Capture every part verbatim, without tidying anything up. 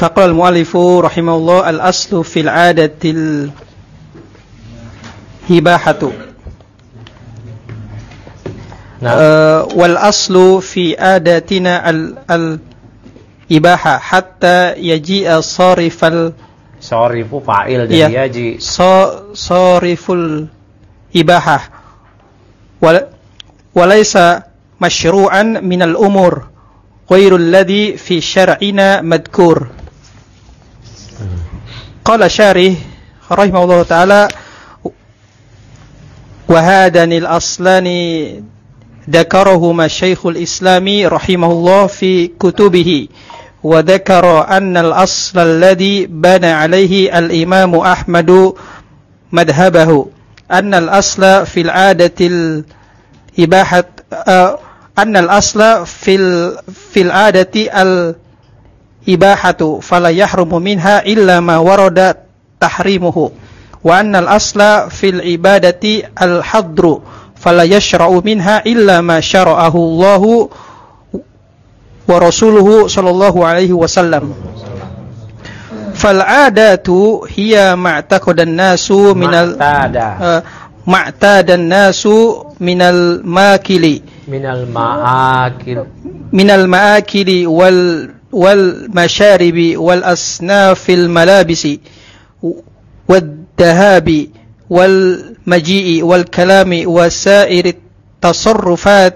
Faqala al-mu'allifu rahimahullah al-aslu fil 'adatil hibahatu. Nah, uh, wal aslu fi adatina al, al ibaha hatta yaji'a sarifal sarifu fa'il dari ya, yaji so, sariful ibahah wal walaysa masyru'an min al umur ghairul ladhi fi syar'ina madhkur. Qala syarih rahimahullah ta'ala wa hadanil aslani ذكرهما الشيخ الإسلامي رحمه الله في كتبه وذكر أن الأصل الذي بنى عليه الإمام أحمد مذهبه أن الأصل في العادة الإباحة أن الأصل في في العادة الإباحة فلا يحرم منها إلا ما ورد تحريمه وأن الأصل في العبادة الحظر فلا يشرع منها إلا ما شرعه الله ورسوله صلى الله عليه وسلم فالعادات هي ما اعتقد الناس من ما اعتاد الناس من الماكل من المآكل من المآكل وال والمشارب والأصناف الملابس والذهاب والمجيء والكلام وسائر التصرفات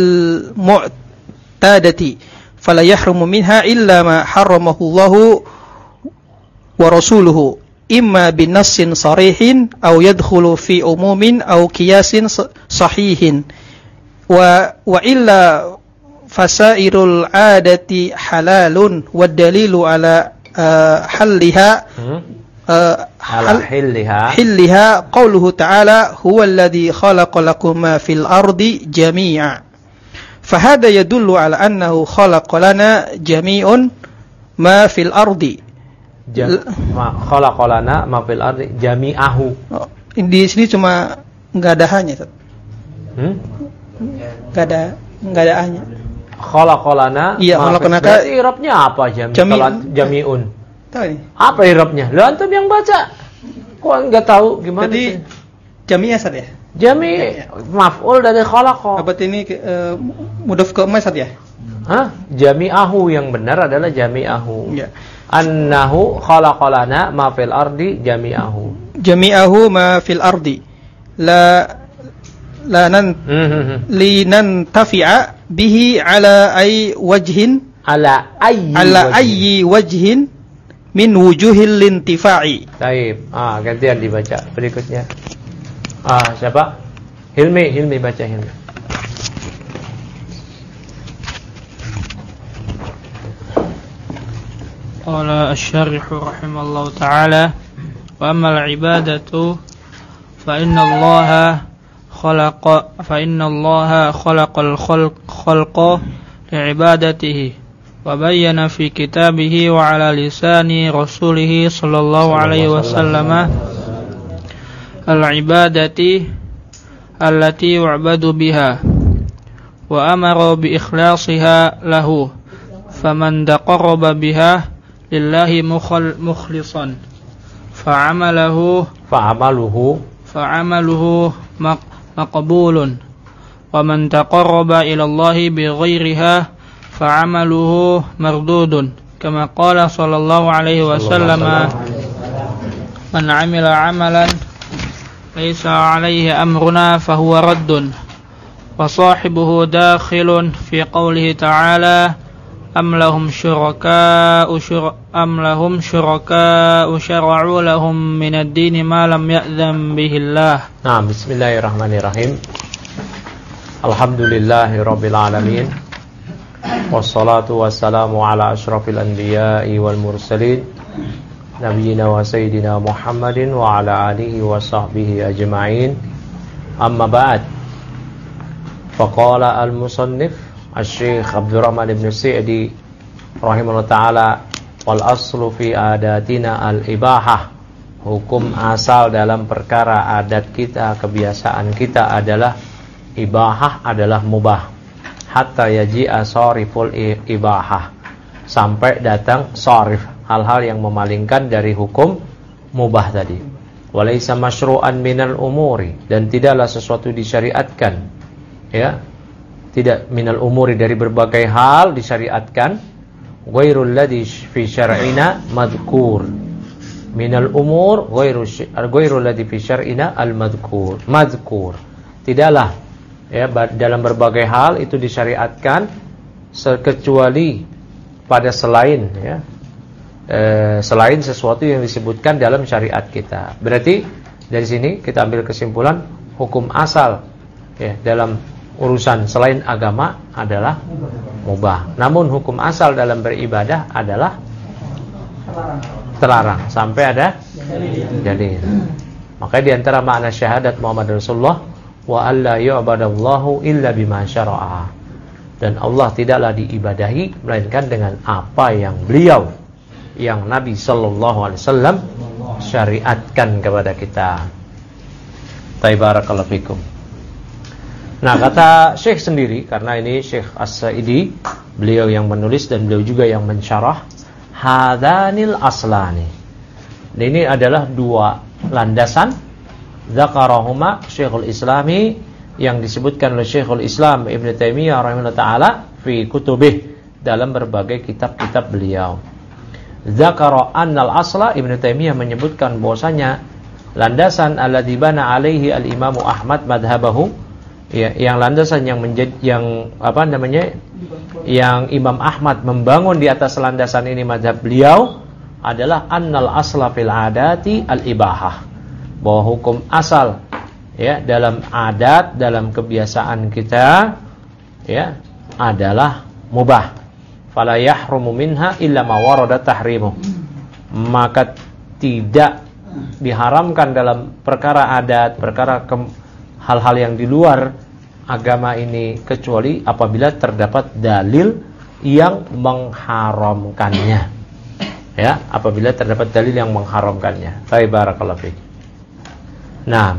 المعتادة فلا يحرم منها إلا ما حرمه الله ورسوله إما بنص صريح أو يدخل في عموم أو قياس صحيح وإلا فسائر العادة حلال والدليل على حلها على حلها حلها قوله تعالى هو الذي خلق لكم ما في الأرض جميعا فهذا يدل على أنه خلق لنا جميع ما في الأرض خلق لنا ما في الأرض جميعه. Di sini cuma nggak ada hanya, hmm? nggak ada nggak ada hanya. Khalaqa lana. Iya, khalaqa. Berarti i'rabnya apa jami? Jami. Jami'un. Tahu ini? Apa i'rabnya? Lu antum yang baca. Kok enggak tahu gimana? Jadi jami'ah Ustaz ya? Jami' maf'ul dari khalaqa. Apa ini uh, mudhaf ke Ustaz ya? Hah? Jami'ahu yang benar adalah jami'ahu. Ya. Annahu khalaqalana ma fil ardi jami'ahu. Jami'ahu ma fil ardi. La la nan mm-hmm. li nantafi'a bihi ala ay wajhin ala ayyi ala ayyi wajhin min wujuhil lintifa'i. Baik. Ah, gantian dibaca berikutnya. Ah, siapa? Hilmi, Hilmi baca Hilmi. Qala asy-syarih rahimallahu ta'ala wa ammal ibadatu fa inna Allaha khalaqa fa inna Allaha khalaqal khalqa li'ibadatihi wa bayyana fi kitabihi wa ala lisani rasulih sallallahu alaihi wasallam al-ibadati allati yu'badu biha wa amara bi ikhlasiha lahu faman taqarraba biha lillahi mukhlishan fa'amaluhu fa'amaluhu fa'amaluhu maqbulun wa man taqarraba ila Allahi bi ghairiha fa'amaluhu mardudun kama qala sallallahu alaihi wasallam man 'amila 'amalan laysa 'alaihi amruna fahuwa raddun wa sahibuhu dakhilun fi qawlihi ta'ala am lahum syuraka'u am lahum syuraka'u syara'u lahum minad dini ma lam ya'zam bihillah. Nah, bismillahirrahmanirrahim. Alhamdulillahi rabbil alamin. Wassalatu wassalamu ala asyrafil anbiya'i wal mursalin nabiyina wa sayyidina Muhammadin wa ala alihi wa sahbihi ajma'in. Amma ba'd. Faqala al-musannif Asy-Syaikh Abdurrahman ibn Sa'di rahimahullah ta'ala wal aslu fi adatina al-ibahah. Hukum asal dalam perkara adat kita, kebiasaan kita adalah ibahah, adalah mubah. Hatta yaji'a sariful ibahah, sampai datang sarif. hal-hal yang memalingkan dari hukum mubah tadi. Walaysa masyru'an minal umuri, dan tidaklah sesuatu disyariatkan, ya, tidak minal umuri dari berbagai hal disyariatkan, ghairul ladzi fi syar'ina madhkur. Minal umur ghairu ghairul ladzi fi syar'ina al madhkur. Madhkur. Tidaklah, ya, dalam berbagai hal itu disyariatkan kecuali pada selain, ya, e, selain sesuatu yang disebutkan dalam syariat kita. Berarti dari sini kita ambil kesimpulan hukum asal, ya, dalam urusan selain agama adalah mubah. Namun hukum asal dalam beribadah adalah terlarang sampai ada dalil. Maka di antara makna syahadat Muhammad Rasulullah wa alla yu'badallahu illa bima syara'a, dan Allah tidaklah diibadahi melainkan dengan apa yang beliau, yang Nabi sallallahu alaihi wasallam syariatkan kepada kita. Barakallahu fikum. Nah, kata Syekh sendiri, karena ini Syekh As-Sa'idi, beliau yang menulis dan beliau juga yang mensyarah, hadanil aslani. Dan ini adalah dua landasan, dzakarahuma Syekhul Islami, yang disebutkan oleh Syekhul Islam Ibn Taimiyah rahimahullah ta'ala fi kutubih, dalam berbagai kitab-kitab beliau. Dzakara annal asla, Ibn Taimiyah menyebutkan bahwasanya landasan alladzi bana alaihi al-Imam Ahmad madhabahu, ya, yang landasan yang menjadi yang apa namanya yang Imam Ahmad membangun di atas landasan ini mazhab beliau adalah annal asla fil adati al-ibahah, bahwa hukum asal, ya, dalam adat, dalam kebiasaan kita, ya, adalah mubah. Fala yahrumu minha illa ma warada tahrimu. Maka tidak diharamkan dalam perkara adat, perkara ke- hal-hal yang di luar agama ini, kecuali apabila terdapat dalil yang mengharamkannya, ya, apabila terdapat dalil yang mengharamkannya. Barakallahu fiik. Nah,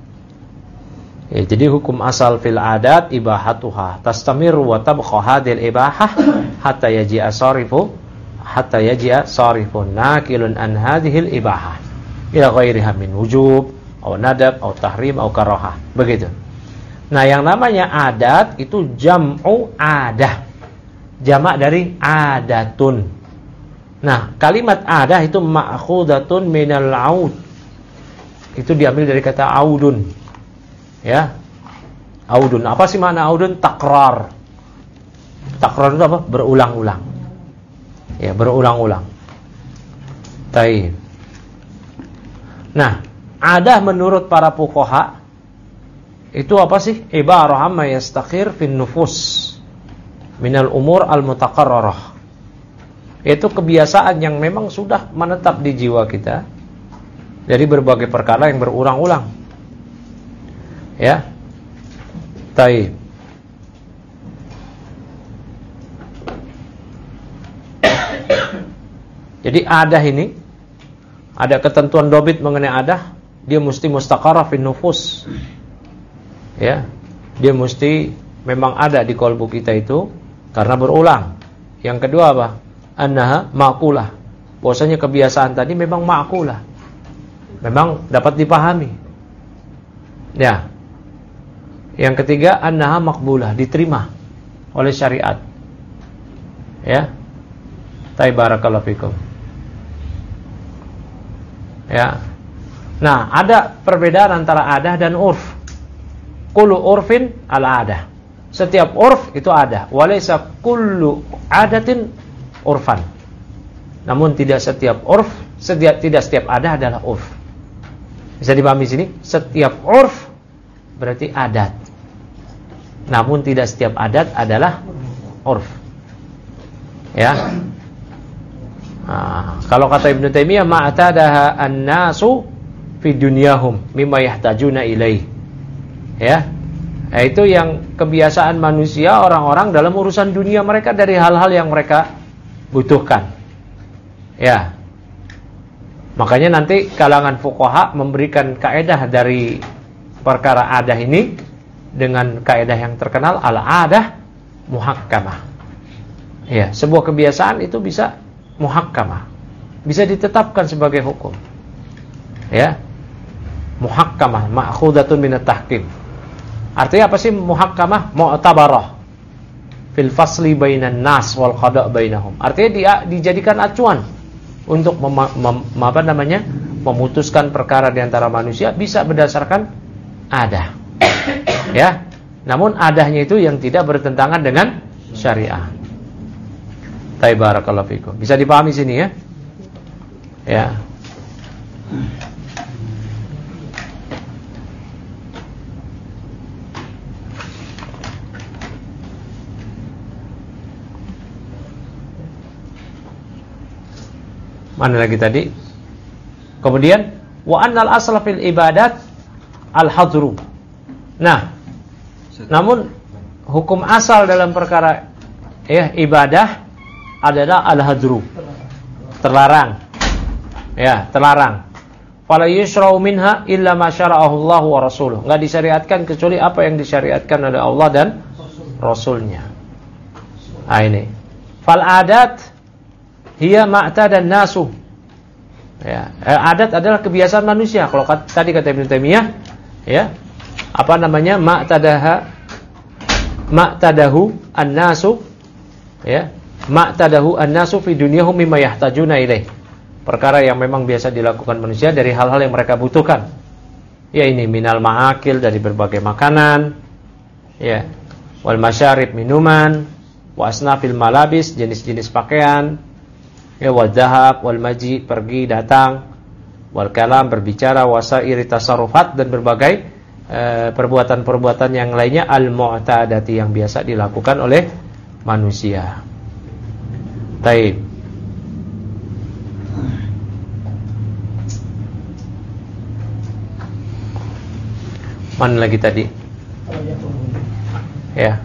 ya, jadi hukum asal fil adat ibahatuha tastamir wa tabqa hadhil ibahah hatta yaji'a sarifu hatta yaji'a sarifun nakilun an hadhil ibahah ila ghairiha min wujub atau nadab atau tahrim atau karahah. Begitu. Nah, yang namanya adat itu jam'u adah, jamak dari adatun. Nah, kalimat adah itu ma'khudatun minal aud, itu diambil dari kata audun, ya. Audun, apa sih makna audun? Takrar. Takrar itu apa? Berulang-ulang, ya, berulang-ulang. Baik. Nah, adah menurut para fuqaha itu apa sih? Ibarah amma yastakhir fin nufus minal umur al-mutaqarrarah. Itu kebiasaan yang memang sudah menetap di jiwa kita dari berbagai perkara yang berulang-ulang, ya. Baik. Jadi adah ini ada ketentuan dobit mengenai adah, dia mesti mustaqarrah fin nufus, ya, dia mesti memang ada di kalbu kita itu karena berulang. Yang kedua apa? Annaha ma'qulah, bahwasanya kebiasaan tadi memang ma'qulah, memang dapat dipahami, ya. Yang ketiga, annaha maqbulah, diterima oleh syariat, ya. Barakallahu fikum, ya. Nah, ada perbedaan antara adah dan urf. Kullu urfin al-adah. Setiap urf itu ada. Walaysa kullu adatin urfan. Namun tidak setiap urf, setiap, tidak setiap adah adalah urf. Bisa dipahami sini? Setiap urf berarti adat. Namun tidak setiap adat adalah urf. Ya. Nah, kalau kata Ibnu Taimiyah, ma'tadaha an-nasu fi dunyahum mimma yahtajuna ilaih. Ya. Itu yang kebiasaan manusia, orang-orang dalam urusan dunia mereka dari hal-hal yang mereka butuhkan. Ya. Makanya nanti kalangan fuqaha memberikan kaedah dari perkara adah ini dengan kaedah yang terkenal, al-adah muhakkamah. Ya, sebuah kebiasaan itu bisa muhakkamah, bisa ditetapkan sebagai hukum. Ya. Muhakkamah, ma'khudatun minat tahkim. Artinya apa sih muhakkamah? Mu'tabarah fil fasli bainan nas wal qada' bainahum. Artinya dia dijadikan acuan untuk mem, mem, apa namanya? memutuskan perkara di antara manusia bisa berdasarkan adah. Ya. Namun adahnya itu yang tidak bertentangan dengan syariah. Barakallahu fikum. Bisa dipahami sini ya? Ya. Mana lagi tadi? Kemudian wa annal asla fil ibadat al-hadru. Nah, namun hukum asal dalam perkara ya ibadah adalah al-hadru. Terlarang. Ya, terlarang. Fala yushra'u minha illa ma syara'ahu Allah wa rasuluh. Enggak disyariatkan kecuali apa yang disyariatkan oleh Allah dan Rasulnya. Ah ini. Fal adat hiya ma'tadan nasu. Ya, adat adalah kebiasaan manusia. Kalau kat, tadi kata Ibnu Taimiyah, ya. Apa namanya? Ma'tadaha ma'tadahu an-nasu, ya. Ma'tadahu an-nasu fi dunyahum mimma yahtajuna ilaih. Perkara yang memang biasa dilakukan manusia dari hal-hal yang mereka butuhkan. Ya ini minal ma'akil dari berbagai makanan, ya. Wal masyarib minuman, wa asnafil malabis jenis-jenis pakaian. Ya wal dhahab wal maji pergi datang, wal kalam berbicara, wasairi tasarrufat dan berbagai e, perbuatan-perbuatan yang lainnya al-mu'tadati yang biasa dilakukan oleh manusia. Taib. Mana lagi tadi? Ya.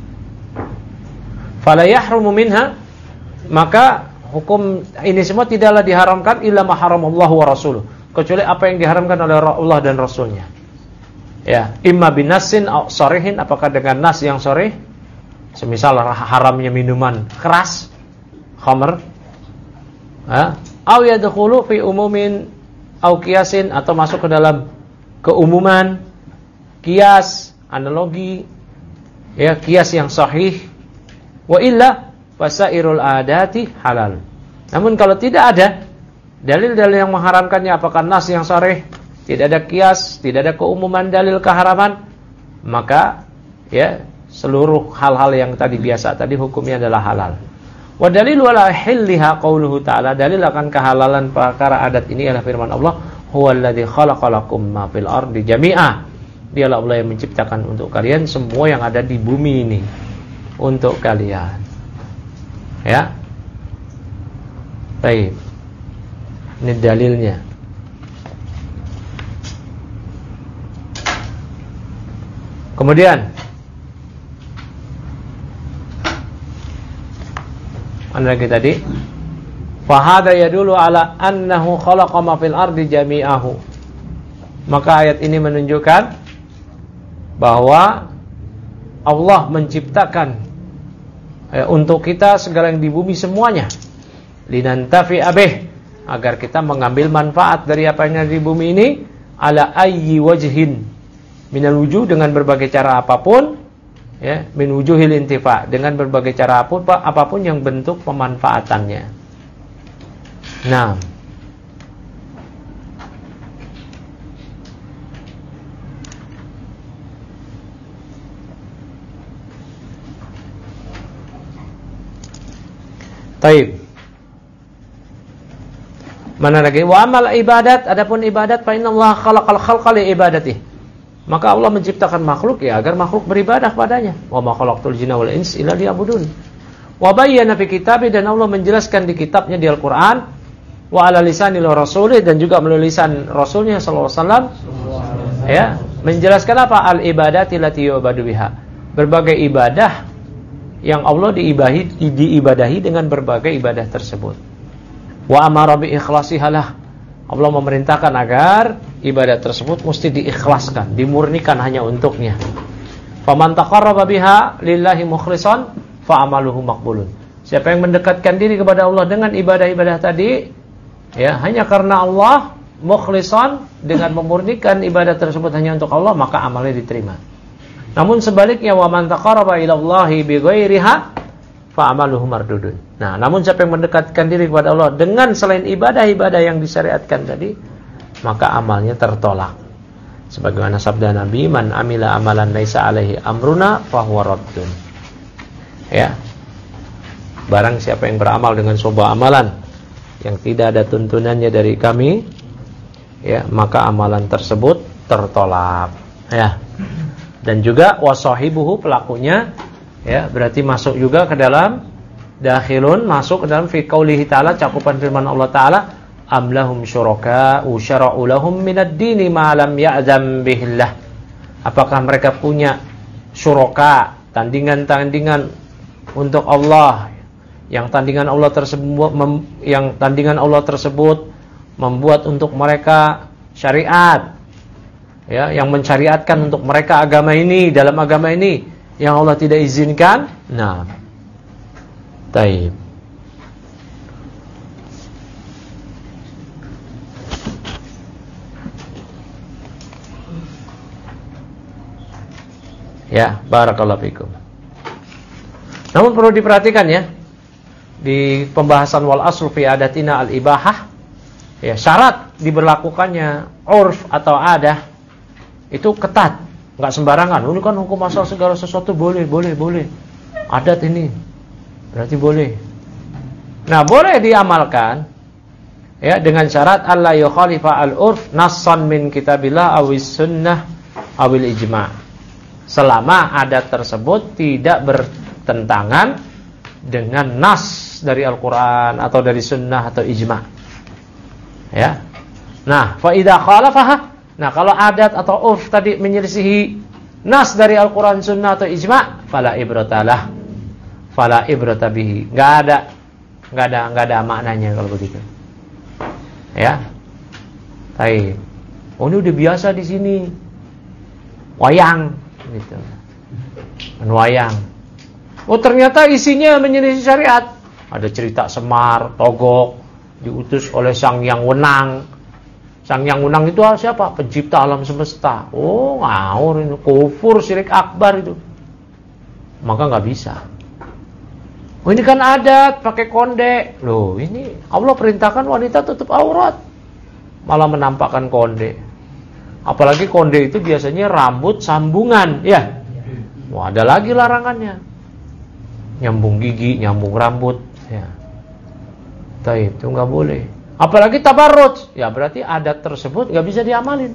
Fala yahrumu minha, maka hukum ini semua tidaklah diharamkan illa ma haramallahu wa rasuluh, kecuali apa yang diharamkan oleh Allah dan Rasulnya. Ya, imma binassin aw sharihin, apakah dengan nas yang sharih, semisal haramnya minuman keras, khamr, ha, aw yadkhulu fi umumin aw qiyasin, atau masuk ke dalam keumuman, qiyas, analogi, ya, qiyas yang sahih, wa illa wasairul adati halal. Namun kalau tidak ada dalil-dalil yang mengharamkannya, apakah nas yang sharih, tidak ada qiyas, tidak ada keumuman dalil keharaman, maka ya seluruh hal-hal yang tadi biasa tadi hukumnya adalah halal. Wa dalilu ala hilliha qauluhu ta'ala, dalil akan kehalalan perkara adat ini adalah firman Allah, huwallazi khalaqalakum ma fil ardi jami'a. Dialah Allah yang menciptakan untuk kalian semua yang ada di bumi ini untuk kalian. Ya. Baik. Ini dalilnya. Kemudian mana lagi tadi? Fa hada yadullu ala annahu khalaqa ma fil ardi jami'ahu. Maka ayat ini menunjukkan bahwa Allah menciptakan ya, untuk kita segala yang di bumi semuanya, linantafi abih, agar kita mengambil manfaat dari apa yang ada di bumi ini, ala ayyi wajhin minal wujuh, dengan berbagai cara apapun, ya, min wujuhil intifa, dengan berbagai cara apapun, apapun yang bentuk pemanfaatannya. Nah, taib. Mana lagi? Wa amal ibadat, adapun ibadat, fa innallaha khalaqal khalqa li ibadatihi. Maka Allah menciptakan makhluk ya agar makhluk beribadah padanya. Wa ma khalaqtul jinna wal insa illa liya'budun. Wa bayyana fi kitabi, dan Allah menjelaskan di kitabnya di Al-Qur'an, wa ala lisanil rasulih, dan juga melalui lisan Rasulnya sallallahu alaihi wasallam, ya, menjelaskan apa? Al ibadati lati yu'badu biha. Berbagai ibadah yang Allah diibahi, diibadahi dengan berbagai ibadah tersebut. Wa amara bi ikhlasihalah, Allah memerintahkan agar ibadah tersebut mesti diikhlaskan, dimurnikan hanya untuknya. Faman taqarraba biha lillahi mukhlishan fa amaluhu maqbulun. Siapa yang mendekatkan diri kepada Allah dengan ibadah-ibadah tadi, ya, hanya karena Allah, mukhlishan, dengan memurnikan ibadah tersebut hanya untuk Allah, maka amalnya diterima. Namun sebaliknya, wa man taqarraba ila Allahi bighairiha fa amaluhu mardudun. Nah, namun siapa yang mendekatkan diri kepada Allah dengan selain ibadah-ibadah yang disyariatkan tadi, maka amalnya tertolak. Sebagaimana sabda Nabi, man amila amalan laisa alaihi amruna fa huwa raddun. Ya. Barang siapa yang beramal dengan sebuah amalan yang tidak ada tuntunannya dari kami, ya, maka amalan tersebut tertolak. Ya. Dan juga wasahibuhu, pelakunya, ya, berarti masuk juga ke dalam dakhilun, masuk ke dalam fi qaulihi ta'ala, cakupan firman Allah Ta'ala, am lahum syuraka'u syara'u lahum minad dini ma lam ya'zam bihillah. Apakah mereka punya syuraka, tandingan-tandingan untuk Allah, yang tandingan Allah tersebut mem, yang tandingan Allah tersebut membuat untuk mereka syariat, ya, yang mensyariatkan untuk mereka agama ini, dalam agama ini yang Allah tidak izinkan. Nah, taib. Ya, barakallahu fikum. Namun perlu diperhatikan, ya, di pembahasan wal aslu fi adatina al ibahah, ya, syarat diberlakukannya urf atau adah itu ketat, nggak sembarangan. Ini kan hukum asal segala sesuatu boleh, boleh, boleh. Adat ini berarti boleh. Nah, boleh diamalkan, ya, dengan syarat alla yukhalifa al-urf nassan min kitabillah awis sunnah awil ijma'. Selama adat tersebut tidak bertentangan dengan nas dari Al-Qur'an atau dari sunnah atau ijma'. Ya. Nah, fa idza khalafaha, nah, kalau adat atau urf tadi menyelisihi nas dari Al-Quran, Sunnah atau Ijma', fala ibratalah, fala ibrata bihi. Nggak ada, nggak ada, nggak ada maknanya kalau begitu. Ya, baik. Oh, ini udah biasa di sini, wayang, gitu, wayang. Oh, ternyata isinya menyelisih syariat. Ada cerita Semar, Togok, diutus oleh Sang Yang Wenang. Sang Yang Wenang itu siapa? Pencipta alam semesta. Oh, ngawur ini, kufur, syirik akbar itu. Maka nggak bisa. Oh, ini kan adat, pakai konde. Loh, ini Allah perintahkan wanita tutup aurat, malah menampakkan konde. Apalagi konde itu biasanya rambut sambungan, ya. Wah, ada lagi larangannya. Nyambung gigi, nyambung rambut, ya. Taib, itu nggak boleh. Apalagi tabarruj, ya berarti adat tersebut nggak bisa diamalin.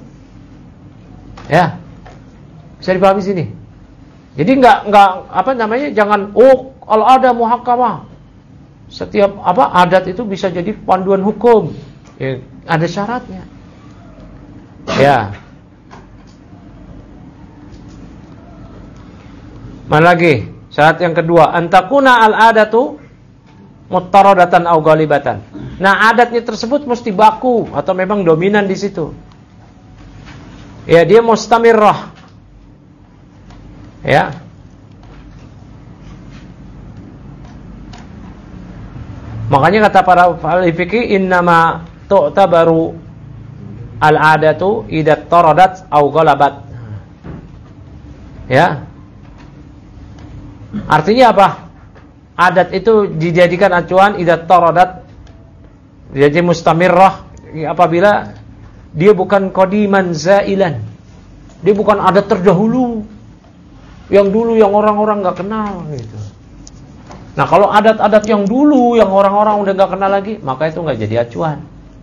Ya, bisa dipahami sini. Jadi nggak nggak apa namanya, jangan oh kalau ada muhakkamah, setiap apa adat itu bisa jadi panduan hukum. Ya, ada syaratnya. Ya. Mana lagi? Syarat yang kedua, antakuna al-adatu muttaradatan au ghalibatan. Nah, adatnya tersebut mesti baku atau memang dominan di situ. Ya, dia mustamirrah. Ya. Makanya kata para ahli fikih, innama tu'tabaru al-adatu idza taradat au ghalabat. Ya. Artinya apa? Adat itu dijadikan acuan idza taradat, jadi mustamirrah apabila dia bukan qadiman zailan. Dia bukan adat terdahulu yang dulu yang orang-orang enggak kenal gitu. Nah, kalau adat-adat yang dulu yang orang-orang udah enggak kenal lagi, maka itu enggak jadi acuan.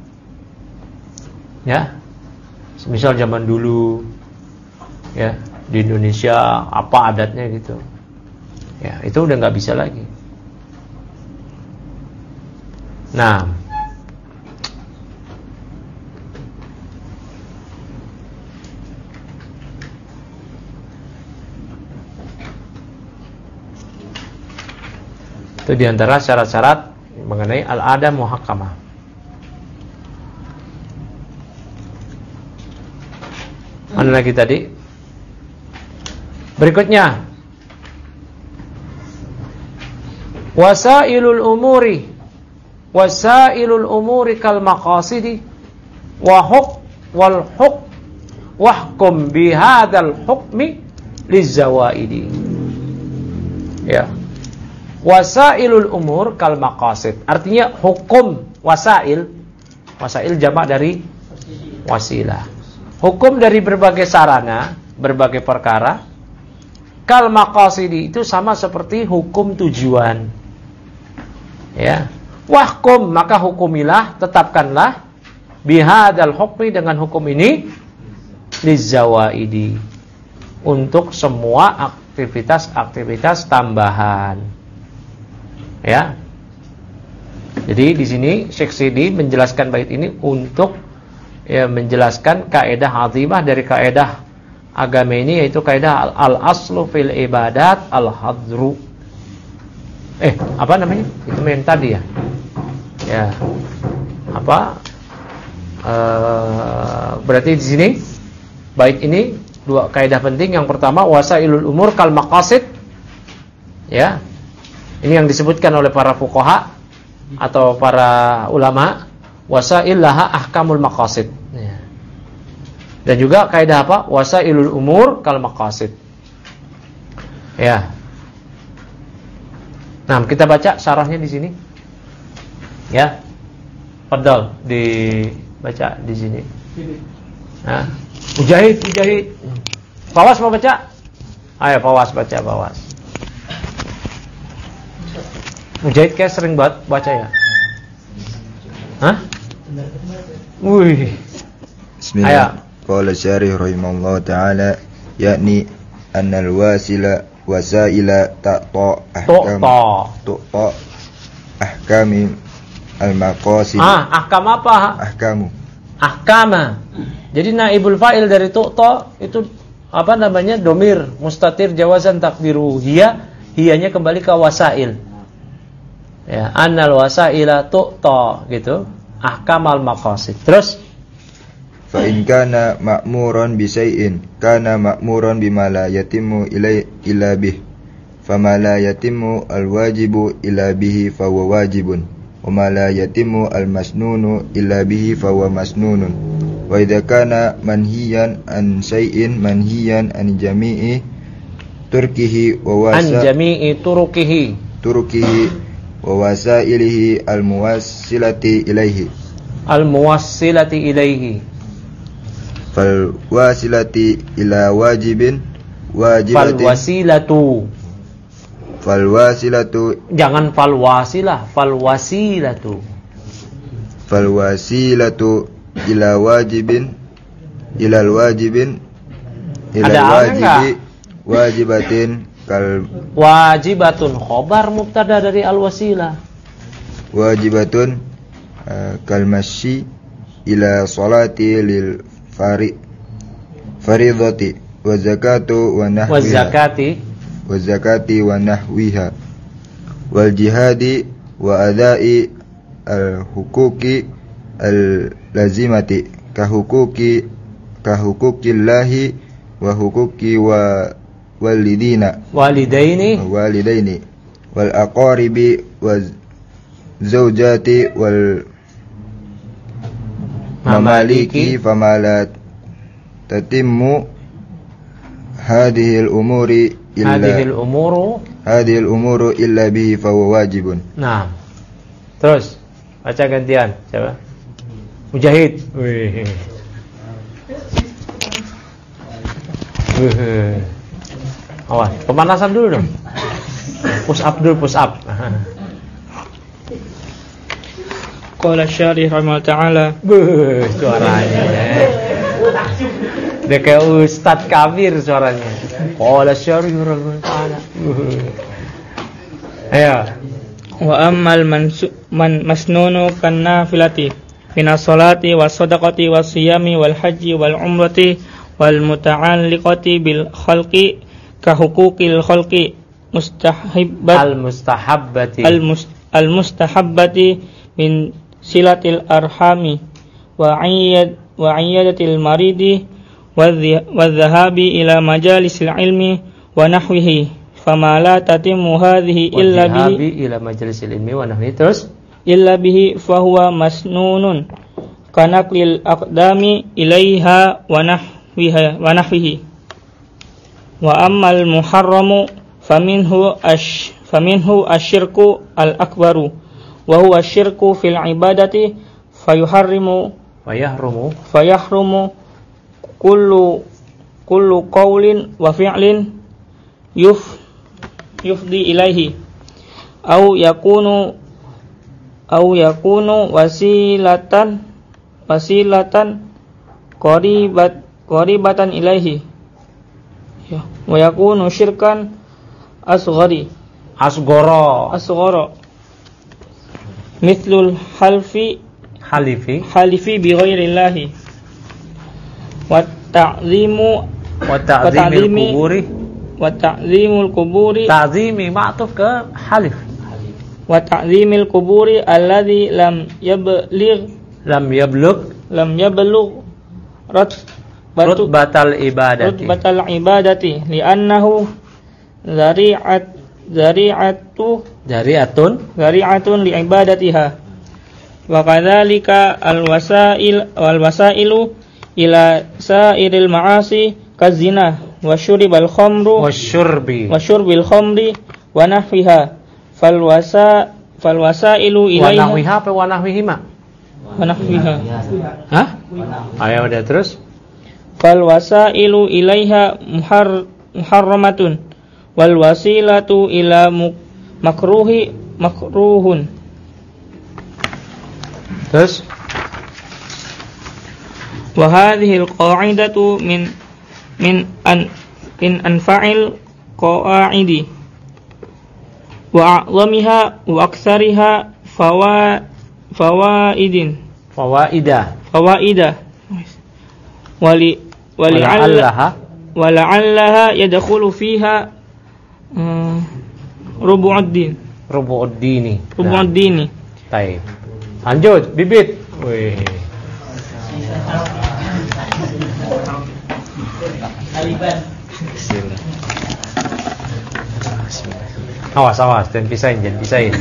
Ya. Misal zaman dulu ya, di Indonesia apa adatnya gitu. Ya, itu udah enggak bisa lagi. Nah, itu diantara syarat-syarat mengenai al-ada muhakkamah. Mana lagi tadi? Berikutnya, wasailul umuri wasailul umuri kal maqasidi wa huk wal huk wahkum bihadzal hukmi lizawaidi. Ya. Wasailul umur kal maqasid. Artinya hukum wasail, wasail jamak dari wasilah. Hukum dari berbagai sarana, berbagai perkara, kal maqasidi itu sama seperti hukum tujuan. Ya. Wahkum, maka hukumilah, tetapkanlah bihadzal hukmi, dengan hukum ini lizawaidi, untuk semua aktivitas-aktivitas tambahan. Ya. Jadi di sini Syekh Sidi menjelaskan bait ini untuk ya, menjelaskan kaidah azimah dari kaidah agama ini, yaitu kaidah al-aslu fil ibadat al-hadru. Eh, apa namanya? Itu yang tadi ya. Ya. Apa? Uh, berarti di sini bait ini dua kaidah penting. Yang pertama, wasailul umur kal maqasid. Ya. Ini yang disebutkan oleh para fuqaha atau para ulama, wasail laha ahkamul maqasid. Ya. Dan juga kaidah apa? Wasailul umur kal maqasid. Ya. Nah, kita baca syarahnya di sini. Ya. Fadhal dibaca di sini. Nah, Mujahid, Mujahid. Fawas mau baca? Ayo Fawas baca, Fawas. Mujahid kayak sering banget baca ya. Hah? Wih. Bismillah. Qala syarih rahimahullah ta'ala, yakni annal wasila wasaila ta'ta ahkam ta'ta ahkami al-maqasid. Ah, ahkam apa? Ahkamu. Ahkama. Jadi naibul fa'il dari ta'ta itu apa namanya? Domir mustatir jawazan takdiru hiya, hiyanya kembali ke wasail. Ya, annal wasaila tu'ta gitu, ahkamal maqasid. Terus fa in kana ma'muran bi syai'in kana ma'muran bima la yatimmu ilai ila bih, fama la yatimmu alwajibu ila bihi fa huwa wajibun, wa ma la yatimmu almasnunu ila bihi fa huwa masnunun. Wa idza kana manhiyan an syai'in manhiyan an jami'i turkihi wa wasa an jami'i turukihi turukihi wa wasailihi al-muwassilati ilaihi al-muwassilati ilaihi fal wasilati ila wajibin wajibatin fal wasilatu fal wasilatu jangan fal wasilah, fal wasilatu fal wasilatu ila wajibin ila al-wajibin ila al-wajibi wajibatin kal wajibatun khobar mubtada dari al-wasilah, wajibatun uh, kal masyi ila salati lil fari faridati wa zakatu wa nahwiha wa zakati wa zakati wa nahwiha wal jihadi wa adai al huquqi al lazimati ka huquqi ka huquqillahi wa huquqi wa walidina walidaini walidaini wal aqaribi waz zawjati wal mamaliki famala tatimmu hadhihi al umuri illa hadhihi al umuru hadhihi al umuru illa bihi fa huwa wajibun. Nah, terus baca gantian coba. Mujahid. Wih. Wih. Awas, pemanasan dulu dong. Push up dulu, push up. Qala syarih rahimahullah ta'ala. Beuh, suaranya. Dia kayak Ustadz Kabir suaranya. Qala syarih rahimahullah ta'ala. Ayo. Wa ammal man masnunu kan nafilati minas salati was sadaqati was siyami wal haji wal umrati wal muta'alliqati bil khalqi ka huquqil khalqi mustahibbat al mustahabbati al mus, al mustahabbati min silatil arhami wa ayyad wa ayyadatil maridi wa dhahabi ila majalisil ilmi wa nahwihi fama la tatimmu hadhihi illa bi ila majlisil ilmi wa nahwihi. Terus illa bihi fahuwa masnunun kanaklil aqdami ilaiha wa nahwiha wa nahwihi. Wa ammal muharramu faminhu ash faminhu asyirku al-akbaru wa huwa asyirku fil ibadati fayuharrimu fayahrumu fayahrumu kullu kullu qawlin wa fi'lin yuf yufdi ilaihi au yakunu au yakunu wasilatan wasilatan qaribat qaribatan ilaihi ya wa yakunu syirkan asghari asghara asghara mithlul halfi halifi halifi bi ghairillahi wa ta'zimu wa ta'zimil kuburi wa ta'zimul kuburi ta'zimi ma'tuf ke halif wa ta'zimil kuburi alladhi lam yabligh lam yablugh lam yablugh rat rutbatal ibadati rutbatal ibadati li'annahu zari'at zari'atu zari'atun zari'atun li ibadatiha wa kadzalika al wasail wal wasailu ila sa'iril ma'asi kazina wa syuribal khamru wasyurbi wa syurbil khamri wa nahwiha fal wasa fal wasailu ilaiha wa nahwiha apa wa nahwihima wa nahwiha hah ayo udah terus fal wasailu ilaiha muhar muharramatun wal wasilatu ila makruhi makruhun. Terus wa hadhihi al-qa'idatu min min an in anfa'il qa'idi wa a'zamiha wa aktsariha fawa fawaidin fawaida fawaida wali wali'allaha wala'allaha yadkhulu fiha um, rubu'ud-din rubu'ud-dini rubu'ud-dini. Baik. Lanjut, bibit. Wih. Bismillah. Awas, awas, jangan pisahin, jangan pisahin.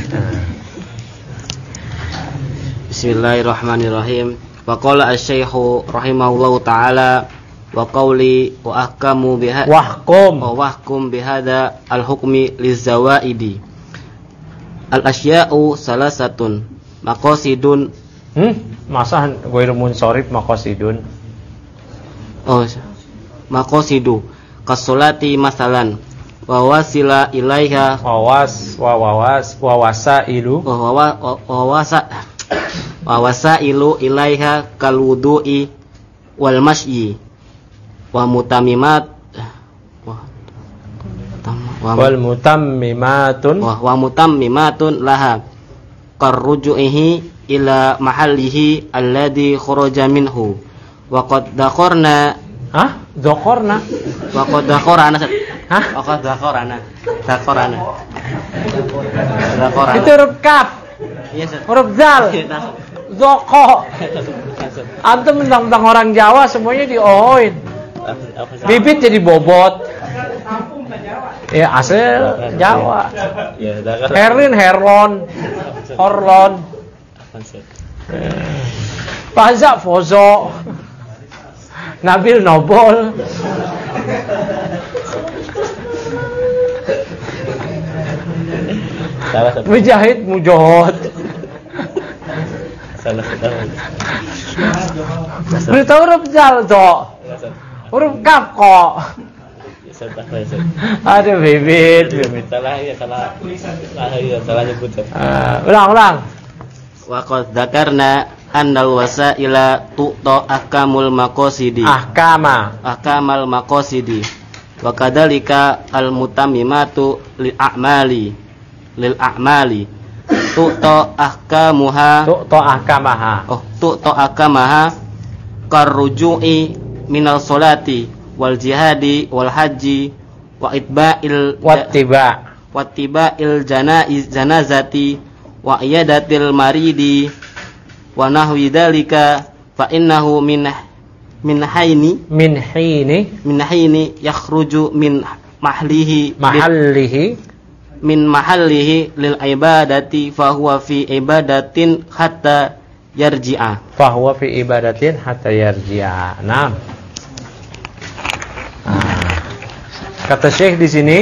Bismillahirrahmanirrahim. Wa qala asy-syaikhu rahimahullahu taala wa qawli wa ahkamu biha wahkum wa wahkum bihadza al-hukmi lizawaidi. Al-asya'u salasatun maqasidun hmm masa ghairu munsharif maqasidun oh maqasidu kasolati masalan wa wasila ilaiha wawas wa wawas wa wasailu wa wa wasa wa wasailu ilaiha kal wudu'i wal masyi wa mutamimat wal mutammimatun wa, wa mutammimatun laha karruju'ihi ila mahallihi alladhi kharaja minhu wa qad dakharna hah dzakarna wa qad dakharna hah wa qad dakharna dakharna dakharna itu huruf kaf iya Ustaz huruf zal zoko antum mentang-mentang orang Jawa semuanya diohoin bibit jadi bobot ya asal Jawa. Herlin Herlon, Horlon, Faza Fozo, Nabil Nobol, Mujahid Mujohod. Beritahu huruf Zal toh, huruf Kaf kok. Aduh bibit, bibit. Salah ya, salah. Salah ya, salah nyebut. Uh, ulang, ulang. Wa qad dzakarna annal wasaila tu'ta ahkamul maqasidi. Ahkama. Ahkamal maqasidi. Wa kadzalika al mutammimatu lil a'mali. Lil a'mali. Tu'ta ahkamuha. Tu'ta ahkamaha. Oh, tu'ta ahkamaha karruju'i minal sholati wal jihadi wal haji wa itba'il wattiba wattiba'il janaiz janazati wa iyadatil maridi wa nahwi dzalika fa innahu min min haini min hini min haini yakhruju min mahlihi mahallihi min mahallihi lil ibadati fa huwa fi ibadatin hatta yarji'a. Fa huwa fi ibadatin hatta yarji'a. Nah. Nah. Kata Syekh di sini,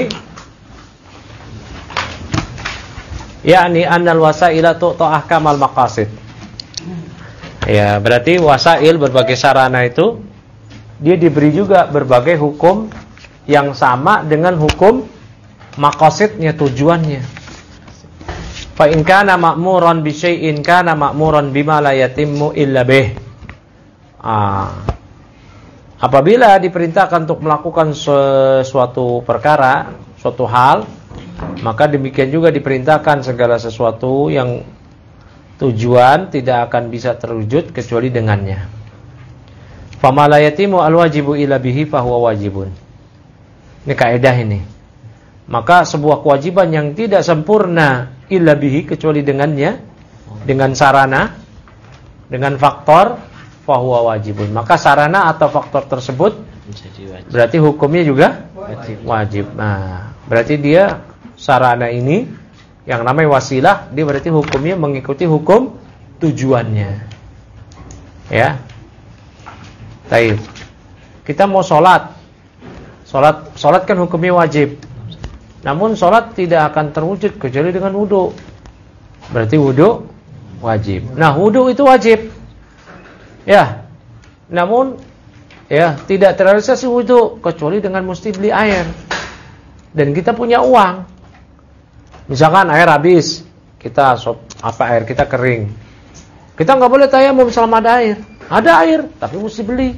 yakni annal wasaila tu'ta ahkamal maqasid. Ya, berarti wasail berbagai sarana itu dia diberi juga berbagai hukum yang sama dengan hukum maqasidnya, tujuannya. Fa in kana ma'muran bi syai'in kana ma'muran bima la yatimmu illa bih. Ah. Apabila diperintahkan untuk melakukan sesuatu perkara, suatu hal, maka demikian juga diperintahkan segala sesuatu yang tujuan tidak akan bisa terwujud kecuali dengannya. Fa ma la yatimmu al-wajibu illa bihi fa huwa wajibun. Ini kaidah ini. Maka sebuah kewajiban yang tidak sempurna illa bihi kecuali dengannya, dengan sarana, dengan faktor, fahuwa wajibun. Maka sarana atau faktor tersebut berarti hukumnya juga wajib. Nah, berarti dia sarana ini yang namanya wasilah, dia berarti hukumnya mengikuti hukum tujuannya. Ya. Baik. Kita mau sholat. Sholat, sholat kan hukumnya wajib. Namun sholat tidak akan terwujud kecuali dengan wudu. Berarti wudu wajib. Nah, wudu itu wajib. Ya. Namun ya tidak terrealisasi wudu kecuali dengan mesti beli air. Dan kita punya uang. Misalkan air habis, kita sop, apa air kita kering. Kita nggak boleh tayamum selama ada air. Ada air, tapi mesti beli.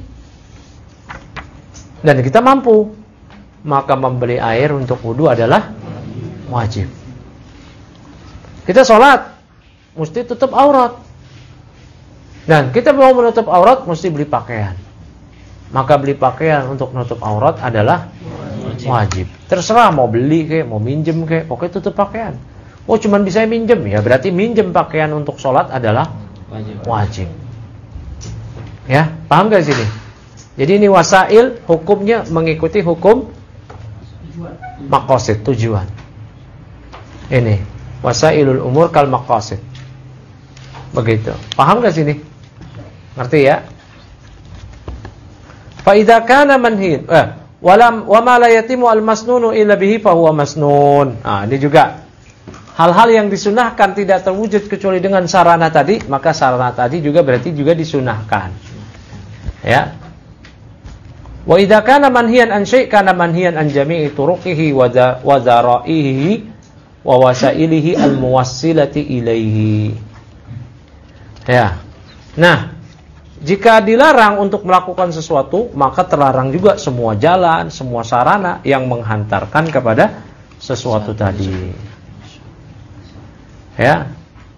Dan kita mampu. Maka membeli air untuk wudu adalah wajib. Kita sholat mesti tutup aurat. Dan kita mau menutup aurat mesti beli pakaian. Maka beli pakaian untuk menutup aurat adalah wajib. Terserah mau beli kek, mau minjem kek, pokoknya tutup pakaian. Oh, cuman bisa minjem, ya berarti minjem pakaian untuk sholat adalah wajib. wajib. Ya, paham gak sini? Jadi ini wasail hukumnya mengikuti hukum maqasid, tujuan. Ini wasailul umur kal maqasid. Begitu. Paham gak sini? Ngerti ya? Fa idza kana manhin eh walam wa ma la yatimu al masnunu illa bihi fa huwa masnun. Ah, ini juga hal-hal yang disunahkan tidak terwujud kecuali dengan sarana tadi, maka sarana tadi juga berarti juga disunahkan. Ya. Wa idza kana manhiyan an syai' kana manhiyan an jami'i turuqihi wa dzara'ihi wa wasailihi al-muwassilati ilaihi. Ya. Nah, jika dilarang untuk melakukan sesuatu, maka terlarang juga semua jalan, semua sarana yang menghantarkan kepada sesuatu tadi. Ya.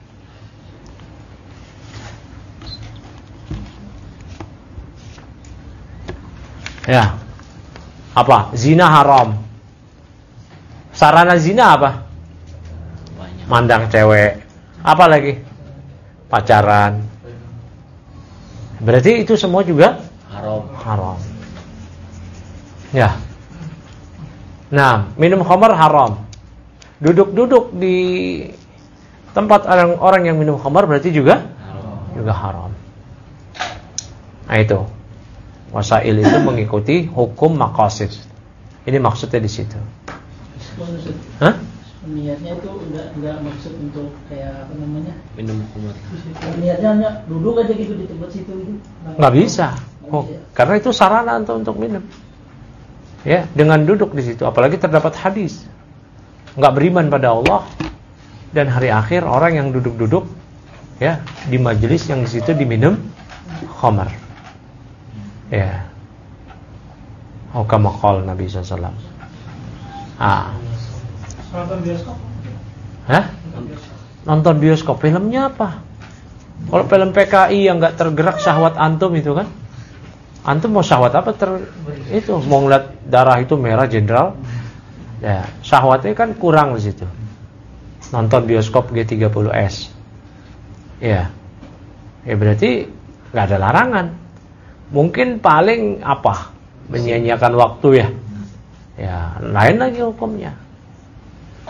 Ya. Apa? Zina haram. Sarana zina apa? Mandang cewek. Apa lagi? Pacaran. Berarti itu semua juga haram. Haram. Ya. Nah, minum khamar haram. Duduk-duduk di tempat orang-orang yang minum khamar berarti juga haram. Juga haram. Nah itu. Wasail itu mengikuti hukum maqasid. Ini maksudnya di situ. Hah? Niatnya itu enggak enggak maksud untuk kayak apa namanya? Minum khamar. Niatnya hanya duduk aja gitu di tempat situ itu. Enggak bisa. Oh, karena itu sarana untuk untuk minum. Ya, dengan duduk di situ, apalagi terdapat hadis. Enggak beriman pada Allah dan hari akhir, orang yang duduk-duduk ya di majelis yang di situ diminum khamar. Ya. Oh, kama qala Nabi sallallahu alaihi wasallam. Ah. Nonton bioskop? Hah? Nonton bioskop, filmnya apa? Kalau film P K I yang enggak tergerak syahwat antum itu kan? Antum mau syahwat apa ter itu? Mau ngeliat darah itu merah jenderal? Ya, syahwatnya kan kurang di situ. Nonton bioskop G tiga puluh S. Ya. Ya berarti enggak ada larangan. Mungkin paling apa? Menyia-nyiakan waktu ya. Ya, lain lagi hukumnya.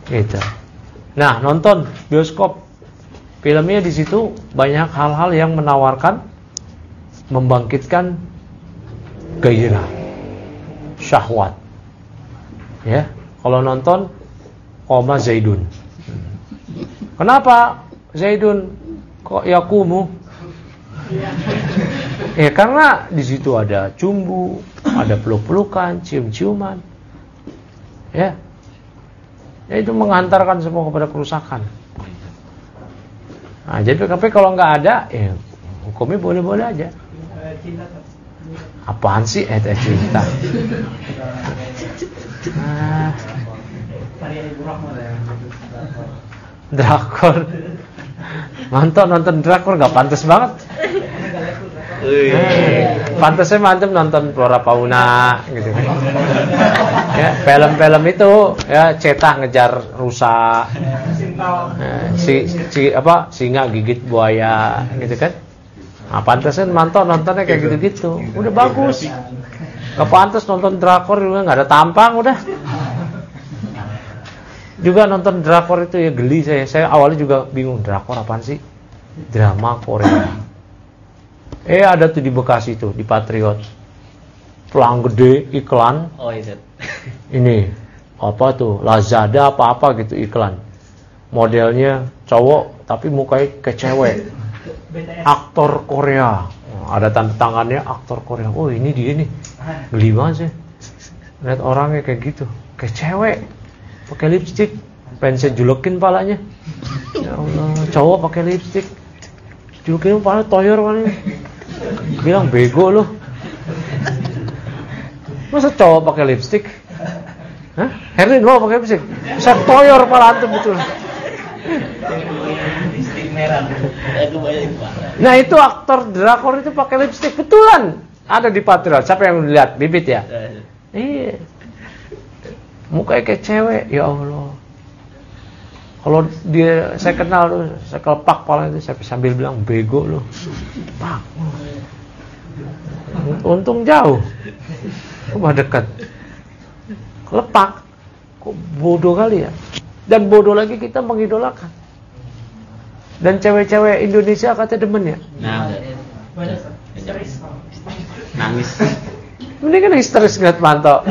Gitu. Nah, nonton bioskop, filmnya di situ banyak hal-hal yang menawarkan, membangkitkan gairah, syahwat. Ya, kalau nonton koma Zaidun. Kenapa Zaidun kok yakumu? Ya karena di situ ada cumbu, ada peluk-pelukan, cium-ciuman. Ya. Ya itu menghantarkan semua kepada kerusakan. Nah, jadi tapi kalau nggak ada, ya hukumnya boleh-boleh aja. Apaan sih eh cinta? Nah, drakor, mantap nonton drakor nggak pantas banget. Eh, pantasnya mantap nonton Flora Fauna gitu kan. Ya, film-film itu ya cetak ngejar rusa. Eh, si, si apa singa gigit buaya gitu kan. Nah, pantasnya mantap nontonnya kayak gitu-gitu. Udah bagus. Gak pantas nonton drakor juga nggak ada tampang udah. Juga nonton drakor itu ya geli saya. Saya awalnya juga bingung drakor apaan sih? Drama Korea. Eh ada tuh di Bekasi tuh di Patriot. Pelang gede iklan. Oh iya. Ini apa tuh Lazada apa-apa gitu iklan. Modelnya cowok tapi mukanya kayak cewek. Aktor Korea. Ada tanda tangannya aktor Korea. Oh ini dia nih. Geli banget sih. Lihat orangnya kayak gitu. Kayak cewek. Pakai lipstik. Pengen saya julekin palanya. Ya Allah, cowok pakai lipstik. Julekin palanya toyor palanya. Bilang bego loh. Masa cowok pakai lipstik? Hah? Herlin lo pakai lipstik? Bisa toyor pala antum betul. Lipstik merah. Aku bayangin Pak. Nah itu aktor drakor itu pakai lipstik betulan. Ada di Patriot. Siapa yang lihat? Bibit ya? Iya. Mukanya kayak cewek. Ya Allah. Kalau dia saya kenal tuh, saya kelepak palanya itu saya sambil bilang bego loh. Pak. Untung jauh. Cuma dekat. Kelepak. Kok bodoh kali ya? Dan bodoh lagi kita mengidolakan. Dan cewek-cewek Indonesia kata demen ya. Nah, nangis. Ini kan histeris ngeliat Manto.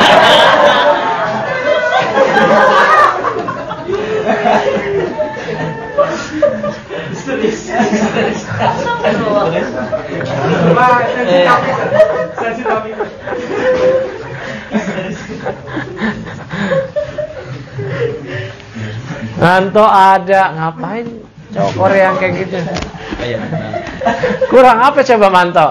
Manto ada ngapain cowok Korea yang kayak gitu? Kurang apa coba Manto?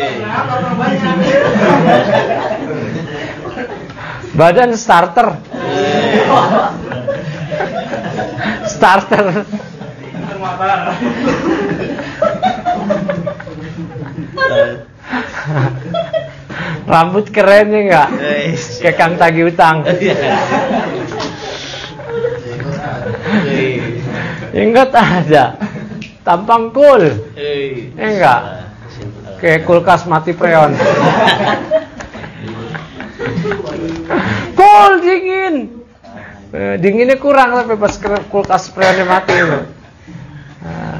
Badan starter. Starter. Rambut kerennya enggak? Kayak Kang Tagih Utang. Enggak ada. Tampang cool. Enggak. Kayak kulkas mati freon. Cool dingin. Eh, dinginnya kurang tapi pas kulkas freonnya mati loh. Nah.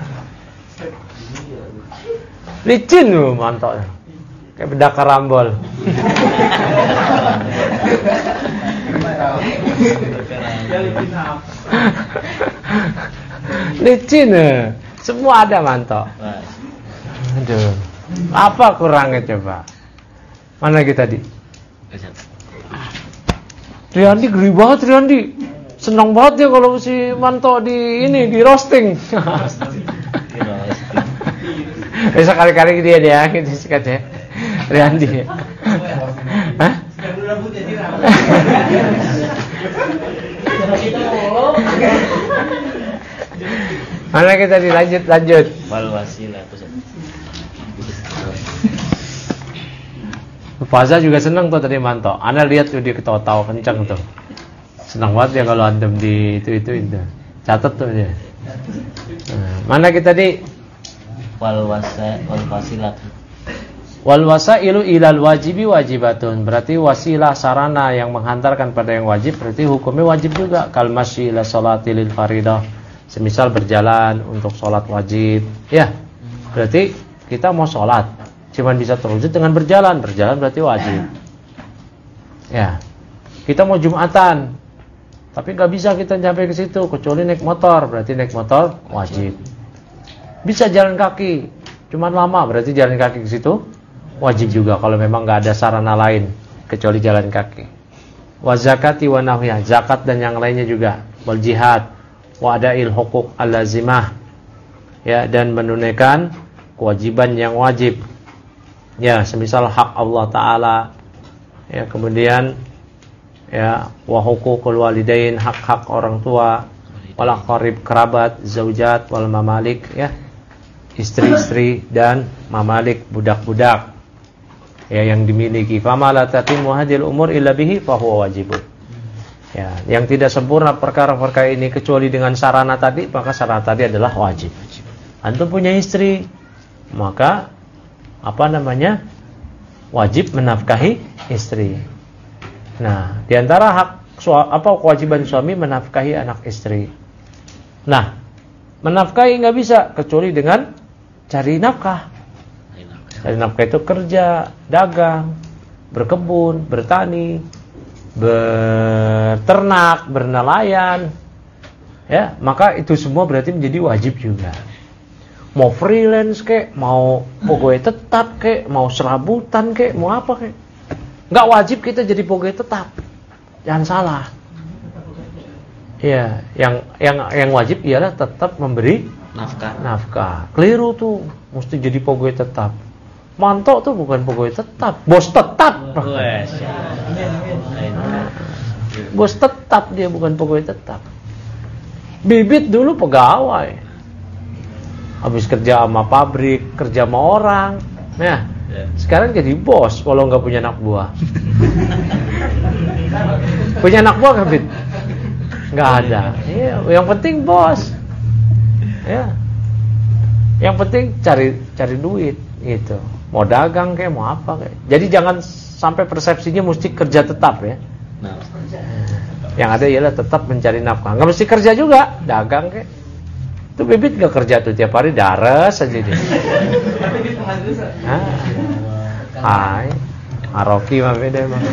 Licin loh Manto. Kayak bedak karambol. Licin eh. Semua ada Manto. Aduh. Apa kurangnya coba? Mana lagi tadi? Riyandi geli banget Riyandi. Senang banget ya kalau si Manto di ini di roasting. Besok kali-kali dia dia gitu sikat ya. Riyandi. Hah? Mana kita dilanjut lanjut. Wal wasilah. Faza juga senang tuh tadi Manto. Anda lihat tuh dia ketawa-tawa kencang tuh. Senang banget ya kalau antum di itu-itu itu. Catat tuh dia. Nah, mana kita di wal wasa wal wasilah. Wal wasailu ilal wajibi wajibatun. Berarti wasilah sarana yang menghantarkan pada yang wajib berarti hukumnya wajib juga. Kal masyi ila sholati lil faridah. Semisal berjalan untuk sholat wajib. Ya. Berarti kita mau sholat cuman bisa terwujud dengan berjalan. Berjalan berarti wajib. Ya. Kita mau Jumatan tapi enggak bisa kita sampai ke situ kecuali naik motor. Berarti naik motor wajib. Bisa jalan kaki cuman lama berarti jalan kaki ke situ wajib juga kalau memang enggak ada sarana lain kecuali jalan kaki. Wa zakati wa nahwiyah, zakat dan yang lainnya juga. Wal jihad wa adail huquq al-lazimah. Ya, dan menunaikan kewajiban yang wajib. Ya, semisal hak Allah taala. Ya, kemudian ya wa huququl walidain, hak-hak orang tua, wal aqrib kerabat, zaujat wal mamalik, ya. Istri-istri dan mamalik, budak-budak. Ya, yang dimiliki. Fama la tatimmu hadhil umur illa bihi fa huwa wajibun. Ya, yang tidak sempurna perkara-perkara ini kecuali dengan sarana tadi, maka sarana tadi adalah wajib. Antum punya istri, maka apa namanya? Wajib menafkahi istri. Nah, di antara hak apa kewajiban suami menafkahi anak istri. Nah, menafkahi enggak bisa kecuali dengan cari nafkah. Cari nafkah itu kerja, dagang, berkebun, bertani, berternak, bernelayan. Ya, maka itu semua berarti menjadi wajib juga. Mau freelance kek, mau pegawai tetap kek, mau serabutan kek, mau apa kek. Enggak wajib kita jadi pegawai tetap. Jangan salah. Iya, yang yang yang wajib ialah tetap memberi Nafkah. Nafkah. Keliru tuh, mesti jadi pegawai tetap. Mantok tuh bukan pegawai tetap, bos tetap. Bos tetap dia, bukan pegawai tetap. Bibit dulu pegawai. Habis kerja sama pabrik, kerja sama orang. Nah, sekarang jadi bos walau enggak punya anak buah. Punya anak buah enggak, Bit? Enggak ada. Iya, yang penting bos. Ya. Yang penting cari cari duit gitu. Mau dagang kayak mau apa kayak. Jadi jangan sampai persepsinya mesti kerja tetap ya. Nah. Yang ada ialah tetap mencari nafkah. Enggak mesti kerja juga, dagang kayak. Itu Bibit enggak kerja tuh tiap hari dares aja dia. Ah. Hai. Aroki mah beda emang.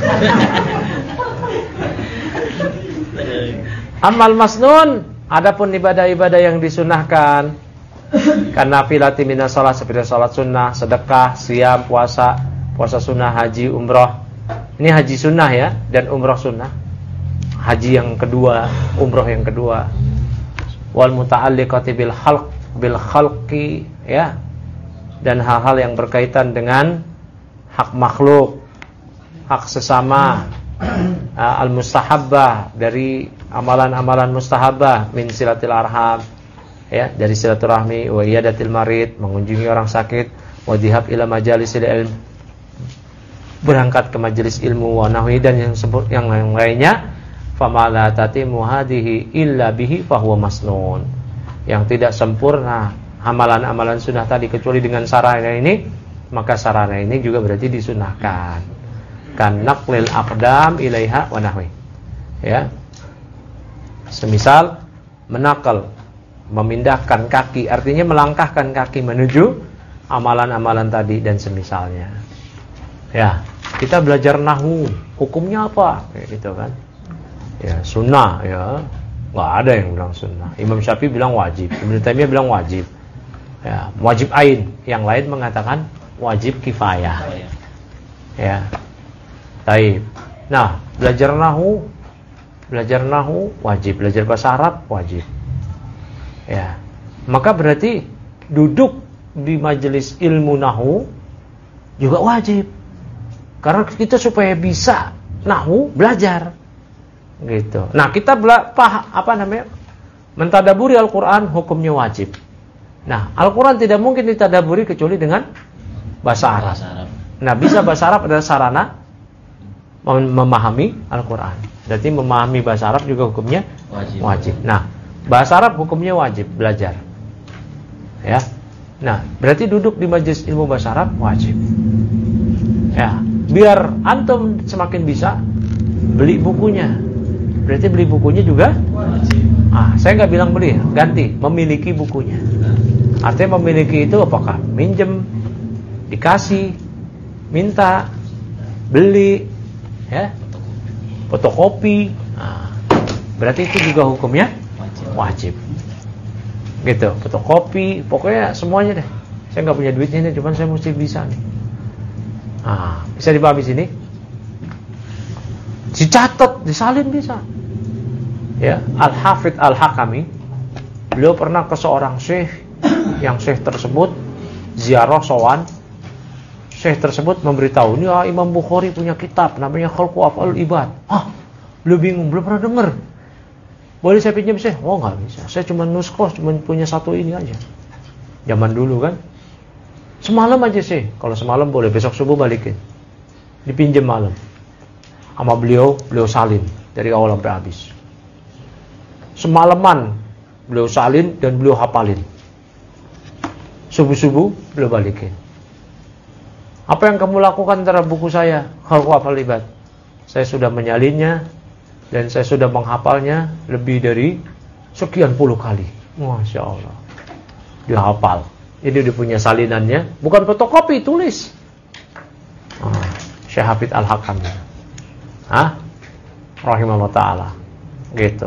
Amal masnun, adapun ibadah-ibadah yang disunahkan, karena filati minas sholat seperti sholat sunnah, sedekah, siam, puasa, puasa sunnah, haji, umroh. Ini haji sunnah ya, dan umroh sunnah. Haji yang kedua, umroh yang kedua. Wal muta'alliqati bil khalq bil khalqi, ya, dan hal-hal yang berkaitan dengan hak makhluk, hak sesama. Al mustahabbah, dari amalan-amalan mustahabbah, min silatil arham, ya, dari silaturahmi, wa iyadatil marid, mengunjungi orang sakit, wa dhihab ila majalisil ilm, berangkat ke majelis ilmu, wa nahwi, dan yang sebut yang lainnya. Fama la tatimu hadhihi illa bihi fa huwa masnun. Yang tidak sempurna amalan-amalan sunnah tadi kecuali dengan sarana ini, maka sarana ini juga berarti disunahkan. Kan naqlil aqdam ilaiha wa nahwi. Ya. Semisal menakal, memindahkan kaki, artinya melangkahkan kaki menuju amalan-amalan tadi dan semisalnya. Ya, kita belajar nahwu, hukumnya apa? Kayak gitu kan. Ya, sunnah ya. Enggak ada yang bilang sunnah. Imam Syafi'i bilang wajib, Ibnu Taimiyah bilang wajib. Ya, wajib ain, yang lain mengatakan wajib kifayah. Ya. Baik. Nah, belajar nahwu, belajar nahwu wajib, belajar bahasa Arab wajib. Ya. Maka berarti duduk di majelis ilmu nahwu juga wajib. Karena kita supaya bisa nahwu belajar. Gitu. Nah, kita bela- pah, apa namanya? Mentadaburi Al-Qur'an hukumnya wajib. Nah, Al-Qur'an tidak mungkin ditadaburi kecuali dengan bahasa Arab. Nah, bisa bahasa Arab adalah sarana memahami Al-Quran. Berarti memahami bahasa Arab juga hukumnya wajib. wajib. Nah, bahasa Arab hukumnya wajib belajar. Ya. Nah, berarti duduk di majelis ilmu bahasa Arab wajib. Ya, biar antum semakin bisa beli bukunya. Berarti beli bukunya juga ah, saya nggak bilang beli, ganti memiliki bukunya. Artinya memiliki itu apakah minjem, dikasih, minta, beli, ya, fotokopi. Nah, berarti itu juga hukumnya wajib. Gitu, fotokopi, pokoknya semuanya deh. Saya nggak punya duitnya ini, cuman saya mesti bisa nih. Nah, bisa dipahami sini? Dicatat, disalin bisa. Ya, Al-Hafidz Al-Hakami, beliau pernah ke seorang syekh, yang syekh tersebut ziarah sowan. Syekh tersebut memberitahu, ini ah, Imam Bukhari punya kitab namanya Khalqu Af'alul Ibad. Ah, beliau bingung, belum pernah dengar. Boleh saya pinjam syekh? Oh, nggak bisa. Saya cuma nuskhoh, cuma punya satu ini aja. Zaman dulu kan. Semalam aja sih, kalau semalam boleh, besok subuh balikin. Dipinjam malam. Sama beliau, beliau salin dari awal sampai habis. Semalaman beliau salin dan beliau hafalin. Subuh-subuh beliau balikin. Apa yang kamu lakukan terhadap buku saya? Khalqu Af'alul Ibad. Saya sudah menyalinnya dan saya sudah menghafalnya lebih dari sekian puluh kali. Masya Allah. Dia hafal. Jadi dia punya salinannya, bukan fotokopi, tulis. Oh, Syekh Hafidz Al-Hakami. Hah? Rahimahullah ta'ala. Gitu.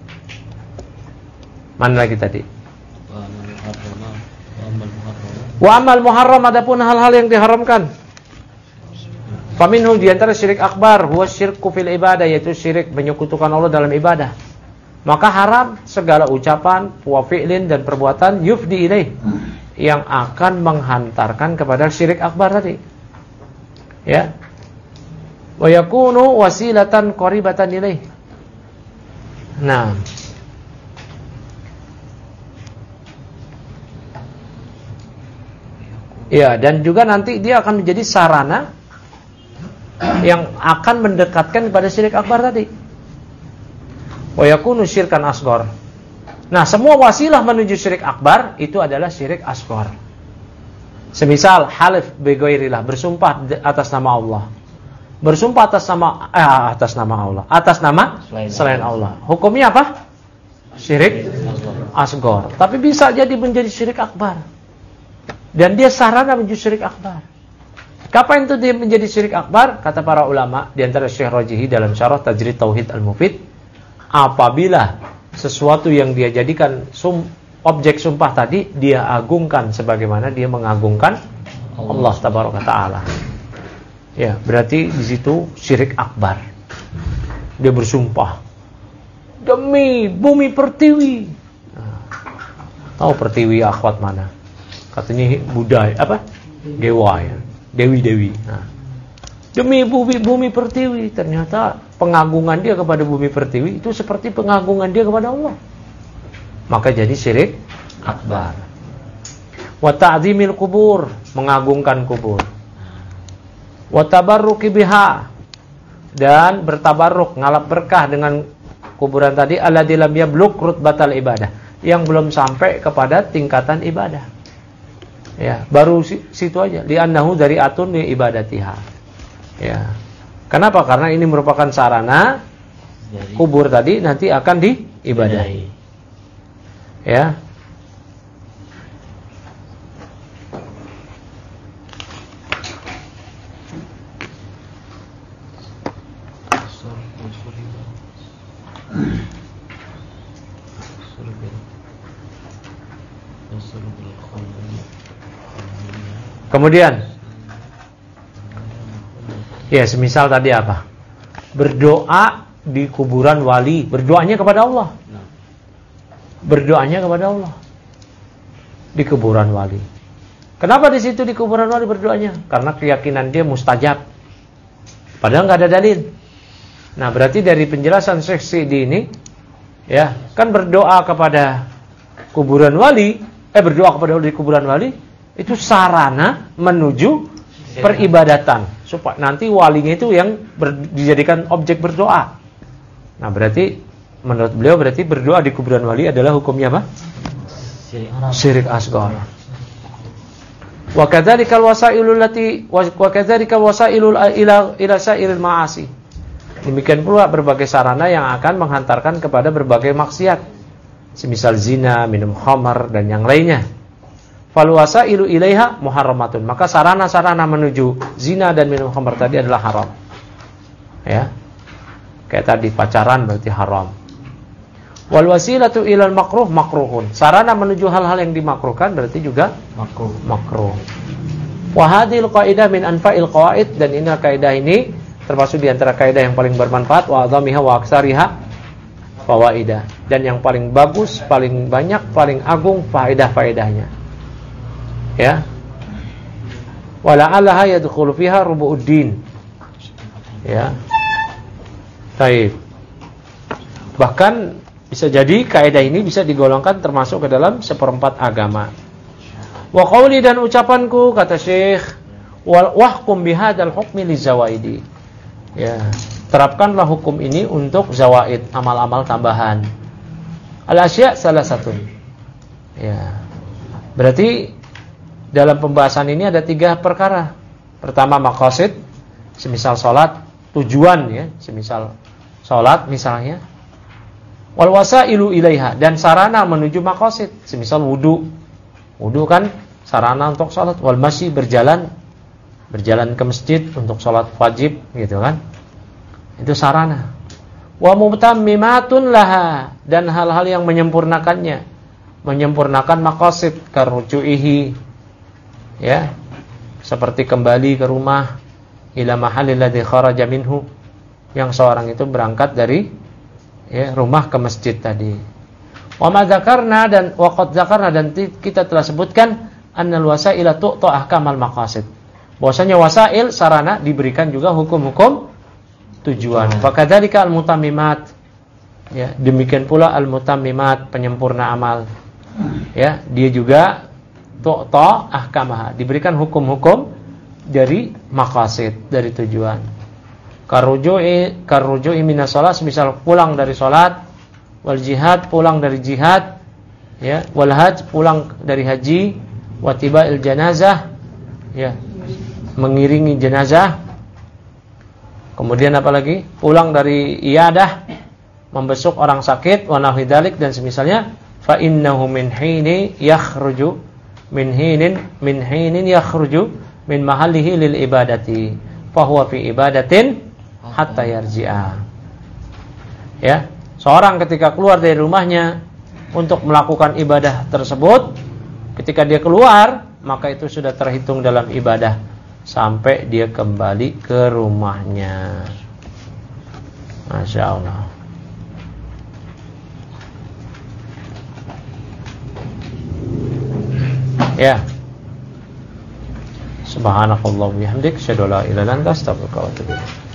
Mana lagi tadi? Wa amal muharram, adapun hal-hal yang diharamkan. Faminhu, di antara syirik akbar, huwa syirku fil ibadah, yaitu syirik menyekutukan Allah dalam ibadah. Maka haram segala ucapan, wa fi'lin dan perbuatan yufdi ilaih, yang akan menghantarkan kepada syirik akbar tadi. Ya. Wa yakunu wasilatan qaribatan ilaih. Nah. Ya, dan juga nanti dia akan menjadi sarana yang akan mendekatkan kepada syirik akbar tadi. Wa yakunu syirkan asghar. Nah, semua wasilah menuju syirik akbar itu adalah syirik asghar. Semisal halif bi ghairillah, bersumpah atas nama Allah. Bersumpah atas nama eh, atas nama Allah, atas nama selain, selain Allah. Allah. Hukumnya apa? Syirik asghar. Tapi bisa jadi menjadi syirik akbar. Dan dia sarana menuju syirik akbar. Kapan itu dia menjadi syirik akbar? Kata para ulama, di antara Syekh Rajihi dalam Syarah Tajrid Tauhid Al-Mufid, apabila sesuatu yang dia jadikan sum, objek sumpah tadi dia agungkan sebagaimana dia mengagungkan Allah Tabaraka Ta'ala. Ya, berarti di situ syirik akbar. Dia bersumpah demi bumi pertiwi. Nah, tahu pertiwi akhwat mana? Katanya Buddha apa? Dewa ya. Dewi-dewi. Nah, demi bumi bumi pertiwi, ternyata pengagungan dia kepada bumi pertiwi itu seperti pengagungan dia kepada Allah. Maka jadi syirik akbar. Wa ta'zimil kubur, mengagungkan kubur. Wa tabarruki biha, dan bertabarruk, ngalap berkah dengan kuburan tadi, alladzi lam yablugh rutbatal ibadah, yang belum sampai kepada tingkatan ibadah. Ya, baru situ aja. Li'annahu dari atun li ibadatiha. Ya. Kenapa? Karena ini merupakan sarana kubur tadi nanti akan diibadahi. Ya. Kemudian, ya semisal tadi apa? Berdoa di kuburan wali, berdoanya kepada Allah. Berdoanya kepada Allah di kuburan wali. Kenapa di situ di kuburan wali berdoanya? Karena keyakinan dia mustajab. Padahal nggak ada dalil. Nah, berarti dari penjelasan Syekh Sidi ini, ya kan berdoa kepada kuburan wali, eh berdoa kepada Allah di kuburan wali. Itu sarana menuju peribadatan supaya nanti walinya itu yang ber, dijadikan objek berdoa. Nah, berarti menurut beliau berarti berdoa di kuburan wali adalah hukumnya apa? Syirik asghar. Wa kadzalikal wasailul lati wa kadzalikal wasailul ila ila sairil ma'asi. Demikian pula berbagai sarana yang akan menghantarkan kepada berbagai maksiat, semisal zina, minum khamar dan yang lainnya. Fal wasailu ilaiha muharramatun. Maka sarana-sarana menuju zina dan minum khamar tadi adalah haram. Ya. Kayak tadi pacaran berarti haram. Wal wasilatu ilal makruh makruhun. Sarana menuju hal-hal yang dimakruhkan berarti juga makruh. Makruh. Wa hadhil qaidah min anfa'il qawaid, dan ini kaidah ini termasuk di antara kaidah yang paling bermanfaat, wa adzamiha wa aktsariha fawaidah, dan yang paling bagus, paling banyak, paling agung faedah-faedahnya. Ya. Wa la'allaha yadkhulu fiha rubu'uddin. Ya. Baik. Bahkan bisa jadi kaidah ini bisa digolongkan termasuk ke dalam seperempat agama. Wa qauli, dan ucapanku, kata Syekh, wal wahkum bihadzal hukmi lizawaidi. Ya, terapkanlah hukum ini untuk zawaid, amal-amal tambahan. Al-asya' salah satu. Ya. Berarti dalam pembahasan ini ada tiga perkara. Pertama maqasid, semisal salat, tujuan ya, semisal salat misalnya. Wal wasailu ilaiha, dan sarana menuju maqasid, semisal wudu. Wudu kan sarana untuk salat. Wal masyi, berjalan, berjalan ke masjid untuk salat wajib gitu kan. Itu sarana. Wa mutammimatun laha, dan hal-hal yang menyempurnakannya, menyempurnakan maqasid, karujuihi ya, seperti kembali ke rumah, ila mahallil ladzi kharaja minhu, yang seorang itu berangkat dari ya, rumah ke masjid tadi. Wa ma dzakarna, dan waqad dzakarna, dan kita telah sebutkan annal wasaila tu'ta ahkamal maqasid. Bahwasanya wasail sarana diberikan juga hukum-hukum tujuan. Fa kadzalika al mutammimat. Ya, demikian pula al mutammimat, penyempurna amal. Ya, dia juga tu'ta ahkamaha, diberikan hukum-hukum dari maqasid, dari tujuan. Karuju'i karuju'i minas shalah, misal pulang dari salat, wal jihad, pulang dari jihad, ya, wal hajj, pulang dari haji, wa tiba'il janazah, ya, mengiringi jenazah. Kemudian apa lagi? Pulang dari iyadah, membesuk orang sakit, wa nahwi dzalik, dan semisalnya. Fa innahu min hini yakhruju min hinin min hinin yakhruju min mahallihi lil ibadati, fa huwa fi ibadatin hatta yarji'a. Ya, seorang ketika keluar dari rumahnya untuk melakukan ibadah tersebut, ketika dia keluar, maka itu sudah terhitung dalam ibadah sampai dia kembali ke rumahnya. Masya Allah. Ya. Subhanakallah wa bihamdik, asyhadu an la ilaha illa anta, astaghfiruka wa atubu ilaik.